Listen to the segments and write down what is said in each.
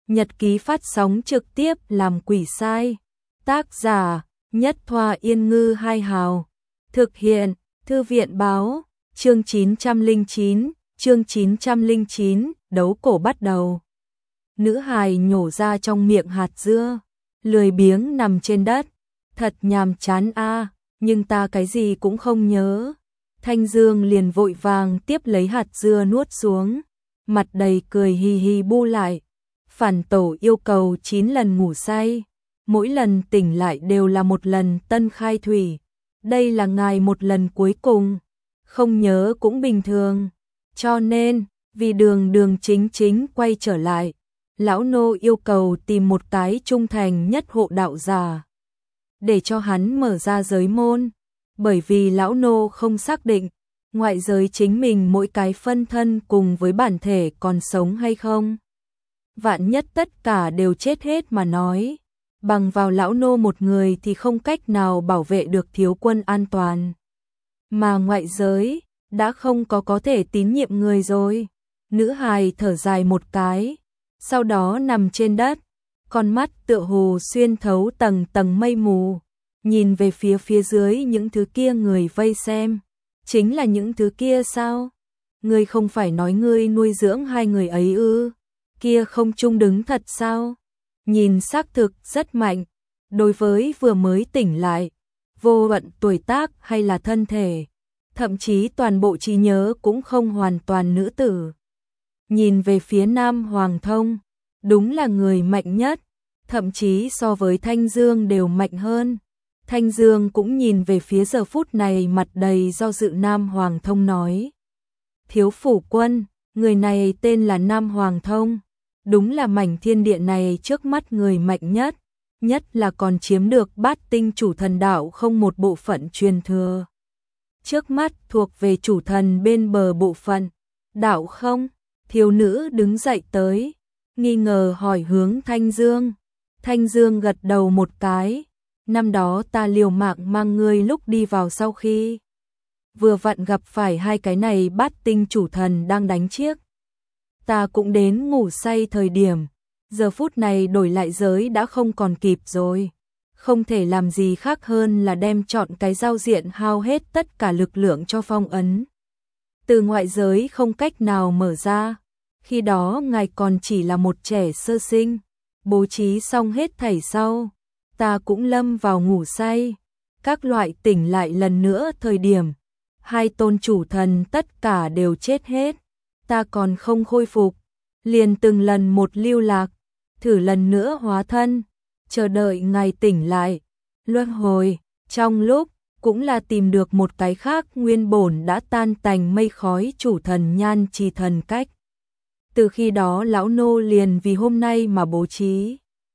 Nhật ký phát sóng trực tiếp làm quỷ sai. Tác giả Nhất Thoa Yên Ngư Hai Hào. Thực hiện Thư viện Báo. Chương 909, chương 909, đấu cổ bắt đầu. Nữ hài nhổ ra trong miệng hạt dưa, lười biếng nằm trên đất. Thật nhàm chán a, nhưng ta cái gì cũng không nhớ. Thanh Dương liền vội vàng tiếp lấy hạt dưa nuốt xuống, mặt đầy cười hì hì bu lại. Phản tổ yêu cầu 9 lần ngủ say, mỗi lần tỉnh lại đều là một lần tân khai thủy. Đây là ngài một lần cuối cùng, không nhớ cũng bình thường. Cho nên, vì đường chính chính quay trở lại, lão nô yêu cầu tìm một cái trung thành nhất hộ đạo giả, để cho hắn mở ra giới môn. Bởi vì lão nô không xác định, ngoại giới chính mình mỗi cái phân thân cùng với bản thể còn sống hay không. Vạn nhất tất cả đều chết hết mà nói, bằng vào lão nô một người thì không cách nào bảo vệ được thiếu quân an toàn. Mà ngoại giới, đã không có thể tín nhiệm người rồi. Nữ hài thở dài một cái, sau đó nằm trên đất, con mắt tựa hồ xuyên thấu tầng tầng mây mù, nhìn về phía dưới những thứ kia người vây xem. Chính là những thứ kia sao? Ngươi không phải nói ngươi nuôi dưỡng hai người ấy ư? Kia không chung đứng thật sao? Nhìn xác thực rất mạnh, đối với vừa mới tỉnh lại, vô luận tuổi tác hay là thân thể, thậm chí toàn bộ trí nhớ cũng không hoàn toàn nữ tử. Nhìn về phía Nam Hoàng Thông, đúng là người mạnh nhất, thậm chí so với Thanh Dương đều mạnh hơn. Thanh Dương cũng nhìn về phía giờ phút này mặt đầy do dự Nam Hoàng Thông nói. Thiếu phủ quân, người này tên là Nam Hoàng Thông, đúng là mảnh thiên địa này trước mắt người mạnh nhất, nhất là còn chiếm được bát tinh chủ thần đạo không một bộ phận truyền thừa. Trước mắt thuộc về chủ thần bên bờ bộ phận, đạo không? Thiếu nữ đứng dậy tới, nghi ngờ hỏi hướng Thanh Dương. Thanh Dương gật đầu một cái. Năm đó ta liều mạng mang ngươi lúc đi vào sau khi vừa vặn gặp phải hai cái này bát tinh chủ thần đang đánh chiếc. Ta cũng đến ngủ say thời điểm, giờ phút này đổi lại giới đã không còn kịp rồi. Không thể làm gì khác hơn là đem chọn cái giao diện hao hết tất cả lực lượng cho phong ấn. Từ ngoại giới không cách nào mở ra, khi đó ngài còn chỉ là một trẻ sơ sinh, bố trí xong hết thảy sau. Ta cũng lâm vào ngủ say, các loại tỉnh lại lần nữa thời điểm, hai tôn chủ thần tất cả đều chết hết, ta còn không khôi phục, liền từng lần một lưu lạc, thử lần nữa hóa thân, chờ đợi ngài tỉnh lại, luân hồi, trong lúc cũng là tìm được một cái khác nguyên bổn đã tan tành mây khói chủ thần Nhan Trì thần cách. Từ khi đó lão nô liền vì hôm nay mà bố trí.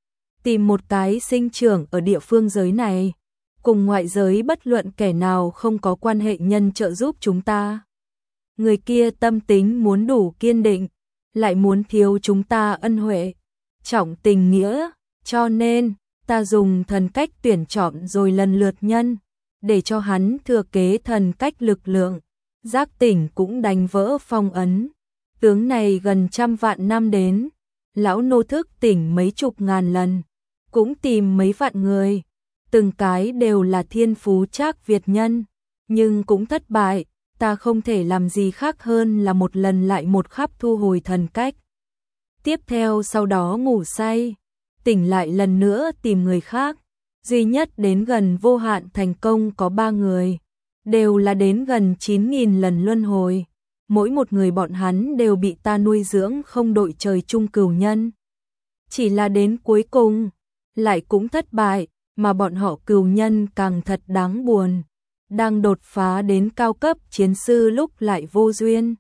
Tìm một cái sinh trưởng ở địa phương giới này, cùng ngoại giới bất luận kẻ nào không có quan hệ nhân trợ giúp chúng ta. Người kia tâm tính muốn đủ kiên định, lại muốn thiếu chúng ta ân huệ, trọng tình nghĩa, cho nên ta dùng thần cách tuyển chọn rồi lần lượt nhân, để cho hắn thừa kế thần cách lực lượng, giác tỉnh cũng đánh vỡ phong ấn. Tướng này gần 100 vạn năm đến, lão nô thức tỉnh mấy chục ngàn lần, cũng tìm mấy vạn người, từng cái đều là thiên phú trác Việt nhân, nhưng cũng thất bại, ta không thể làm gì khác hơn là một lần lại một khắp thu hồi thần cách. Tiếp theo sau đó ngủ say, tỉnh lại lần nữa tìm người khác, duy nhất đến gần vô hạn thành công có 3 người, đều là đến gần 9.000 lần luân hồi, mỗi một người bọn hắn đều bị ta nuôi dưỡng không đội trời chung cửu nhân. Chỉ là đến cuối cùng, lại cũng thất bại, mà bọn họ cửu nhân càng thật đáng buồn. Đang đột phá đến cao cấp chiến sư lúc lại vô duyên.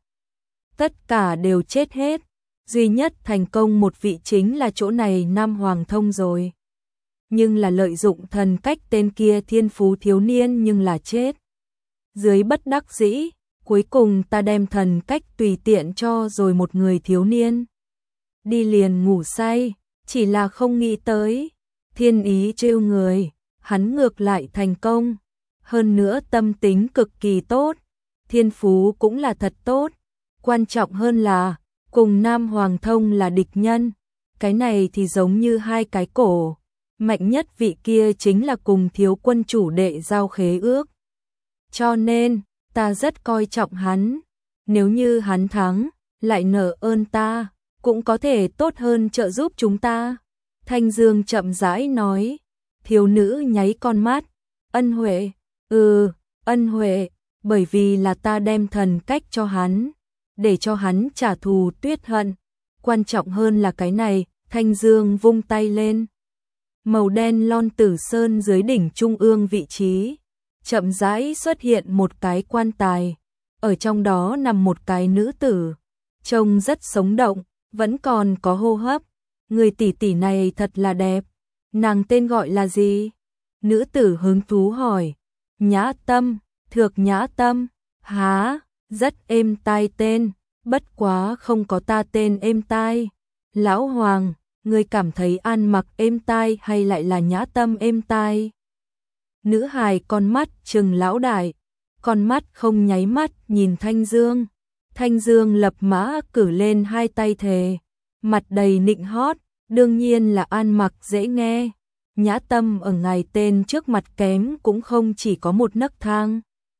Tất cả đều chết hết, duy nhất thành công một vị chính là chỗ này Nam Hoàng Thông rồi. Nhưng là lợi dụng thần cách tên kia thiên phú thiếu niên nhưng là chết. Dưới bất đắc dĩ, cuối cùng ta đem thần cách tùy tiện cho rồi một người thiếu niên. Đi liền ngủ say, chỉ là không nghĩ tới. Thiên ý trêu người, hắn ngược lại thành công, hơn nữa tâm tính cực kỳ tốt, thiên phú cũng là thật tốt, quan trọng hơn là cùng Nam Hoàng Thông là địch nhân, cái này thì giống như hai cái cổ. Mạnh nhất vị kia chính là cùng thiếu quân chủ đệ giao khế ước. Cho nên, ta rất coi trọng hắn. Nếu như hắn thắng, lại nợ ơn ta, cũng có thể tốt hơn trợ giúp chúng ta. Thanh Dương chậm rãi nói. Thiếu nữ nháy con mắt. Ân huệ, ân huệ, bởi vì là ta đem thần cách cho hắn, để cho hắn trả thù Tuyết Hận. Quan trọng hơn là cái này, Thanh Dương vung tay lên. Màu đen lon tử sơn dưới đỉnh trung ương vị trí, chậm rãi xuất hiện một cái quan tài. Ở trong đó nằm một cái nữ tử, trông rất sống động, vẫn còn có hô hấp. Người tỷ tỷ này thật là đẹp. Nàng tên gọi là gì? Nữ tử hứng thú hỏi. Nhã Tâm, Thược Nhã Tâm. Há, rất êm tai tên, bất quá không có ta tên êm tai. Lão Hoàng, ngươi cảm thấy An Mặc êm tai hay lại là Nhã Tâm êm tai? Nữ hài con mắt trừng lão đại, con mắt không nháy mắt nhìn Thanh Dương. Thanh Dương lập mã cử lên hai tay thề, mặt đầy nịnh hót, đương nhiên là An Mặc dễ nghe. Nhã Tâm ở ngài tên trước mặt kém cũng không chỉ có một nấc thang.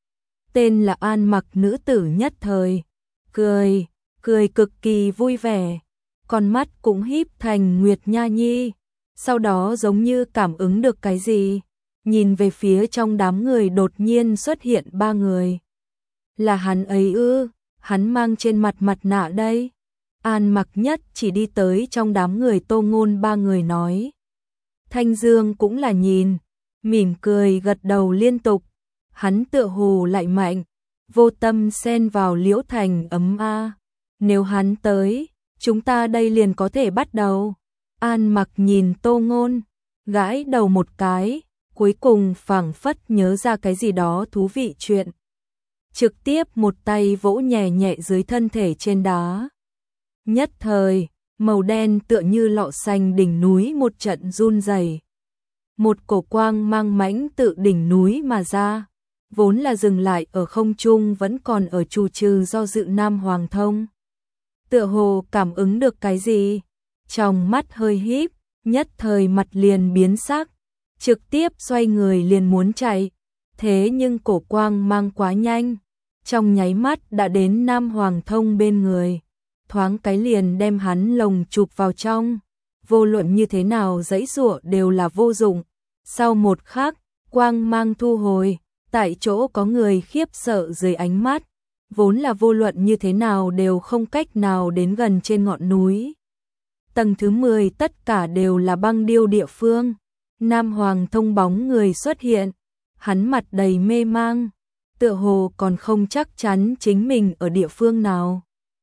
Tên là An Mặc nữ tử nhất thời, cười cực kỳ vui vẻ, con mắt cũng híp thành Nguyệt Nha Nhi, sau đó giống như cảm ứng được cái gì, nhìn về phía trong đám người đột nhiên xuất hiện ba người. Là hắn ấy ư? Hắn mang trên mặt mặt nạ đây. An Mặc nhất chỉ đi tới trong đám người Tô Ngôn ba người nói. Thanh Dương cũng là nhìn, mỉm cười gật đầu liên tục. Hắn tựa hồ lại mạnh, vô tâm xen vào Liễu Thành ấm a. Nếu hắn tới, chúng ta đây liền có thể bắt đầu. An Mặc nhìn Tô Ngôn, gãi đầu một cái, cuối cùng phảng phất nhớ ra cái gì đó thú vị chuyện. Trực tiếp một tay vỗ nhẹ nhẹ dưới thân thể trên đá. Nhất thời, màu đen tựa như lọ xanh đỉnh núi một trận run rẩy. Một cổ quang mang mãnh tự đỉnh núi mà ra, vốn là dừng lại ở không trung vẫn còn ở trù trừ do dự Nam Hoàng Thông. Tựa hồ cảm ứng được cái gì, trong mắt hơi híp, nhất thời mặt liền biến sắc, trực tiếp xoay người liền muốn chạy. Thế nhưng cổ quang mang quá nhanh, trong nháy mắt đã đến Nam Hoàng Thông bên người, thoáng cái liền đem hắn lồng chụp vào trong. Vô luận như thế nào giãy giụa đều là vô dụng. Sau một khắc, quang mang thu hồi, tại chỗ có người khiếp sợ dưới ánh mắt, vốn là vô luận như thế nào đều không cách nào đến gần trên ngọn núi. Tầng thứ 10 tất cả đều là băng điêu địa phương. Nam Hoàng Thông bóng người xuất hiện, hắn mặt đầy mê mang, tựa hồ còn không chắc chắn chính mình ở địa phương nào.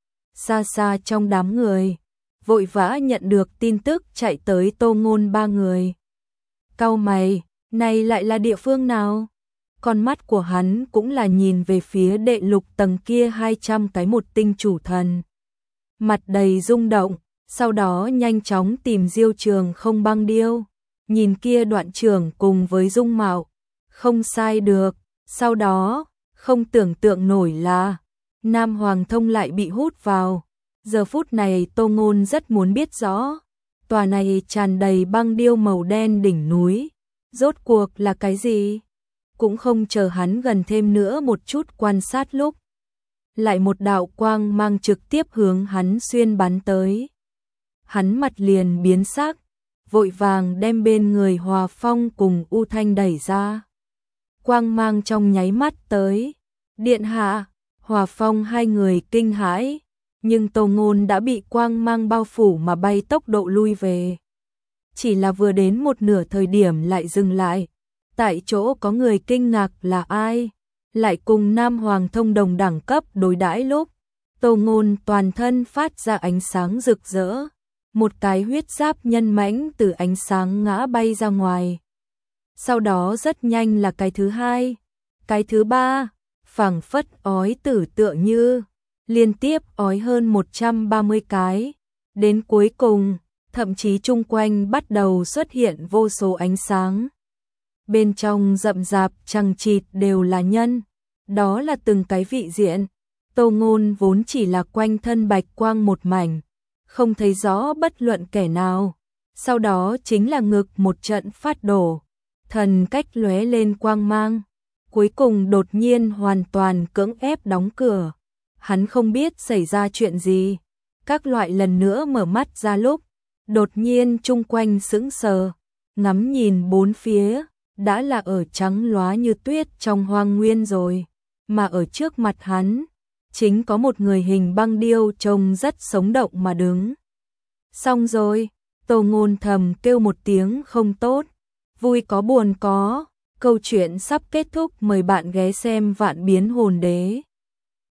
Xa xa trong đám người, vội vã nhận được tin tức chạy tới Tô Ngôn ba người. Cau mày, này lại là địa phương nào? Con mắt của hắn cũng là nhìn về phía đệ lục tầng kia 200 cái một tinh chủ thần. Mặt đầy rung động, sau đó nhanh chóng tìm Diêu Trường Không băng điêu. Nhìn kia đoạn trường cùng với dung mạo, không sai được. Sau đó, không tưởng tượng nổi là Nam Hoàng Thông lại bị hút vào. Giờ phút này Tô Ngôn rất muốn biết rõ, tòa này tràn đầy băng điêu màu đen đỉnh núi, rốt cuộc là cái gì? Cũng không chờ hắn gần thêm nữa một chút quan sát lúc, lại một đạo quang mang trực tiếp hướng hắn xuyên bắn tới. Hắn mặt liền biến sắc, vội vàng đem bên người Hòa Phong cùng U Thanh đẩy ra. Quang mang trong nháy mắt tới, điện hạ, Hòa Phong hai người kinh hãi, nhưng Tô Ngôn đã bị quang mang bao phủ mà bay tốc độ lui về. Chỉ là vừa đến một nửa thời điểm lại dừng lại, tại chỗ có người kinh ngạc là ai, lại cùng Nam Hoàng Thông đồng đẳng cấp đối đãi lúc, Tô Ngôn toàn thân phát ra ánh sáng rực rỡ, một cái huyết giáp nhân mãnh từ ánh sáng ngã bay ra ngoài. Sau đó rất nhanh là cái thứ hai, cái thứ ba, phảng phất ói tử tựa như, liên tiếp ói hơn 130 cái. Đến cuối cùng, thậm chí chung quanh bắt đầu xuất hiện vô số ánh sáng. Bên trong rậm rạp chằng chịt đều là nhân, đó là từng cái vị diện. Tô Ngôn vốn chỉ là quanh thân bạch quang một mảnh, không thấy rõ bất luận kẻ nào. Sau đó chính là ngực một trận phát đổ, thần cách lóe lên quang mang, cuối cùng đột nhiên hoàn toàn cưỡng ép đóng cửa. Hắn không biết xảy ra chuyện gì, các loại lần nữa mở mắt ra lúc, đột nhiên chung quanh sững sờ, ngắm nhìn bốn phía, đã là ở trắng lóa như tuyết trong hoang nguyên rồi, mà ở trước mặt hắn, chính có một người hình băng điêu trông rất sống động mà đứng. Xong rồi, Tô Ngôn thầm kêu một tiếng không tốt, vui có buồn có, câu chuyện sắp kết thúc, mời bạn ghé xem Vạn Biến Hồn Đế.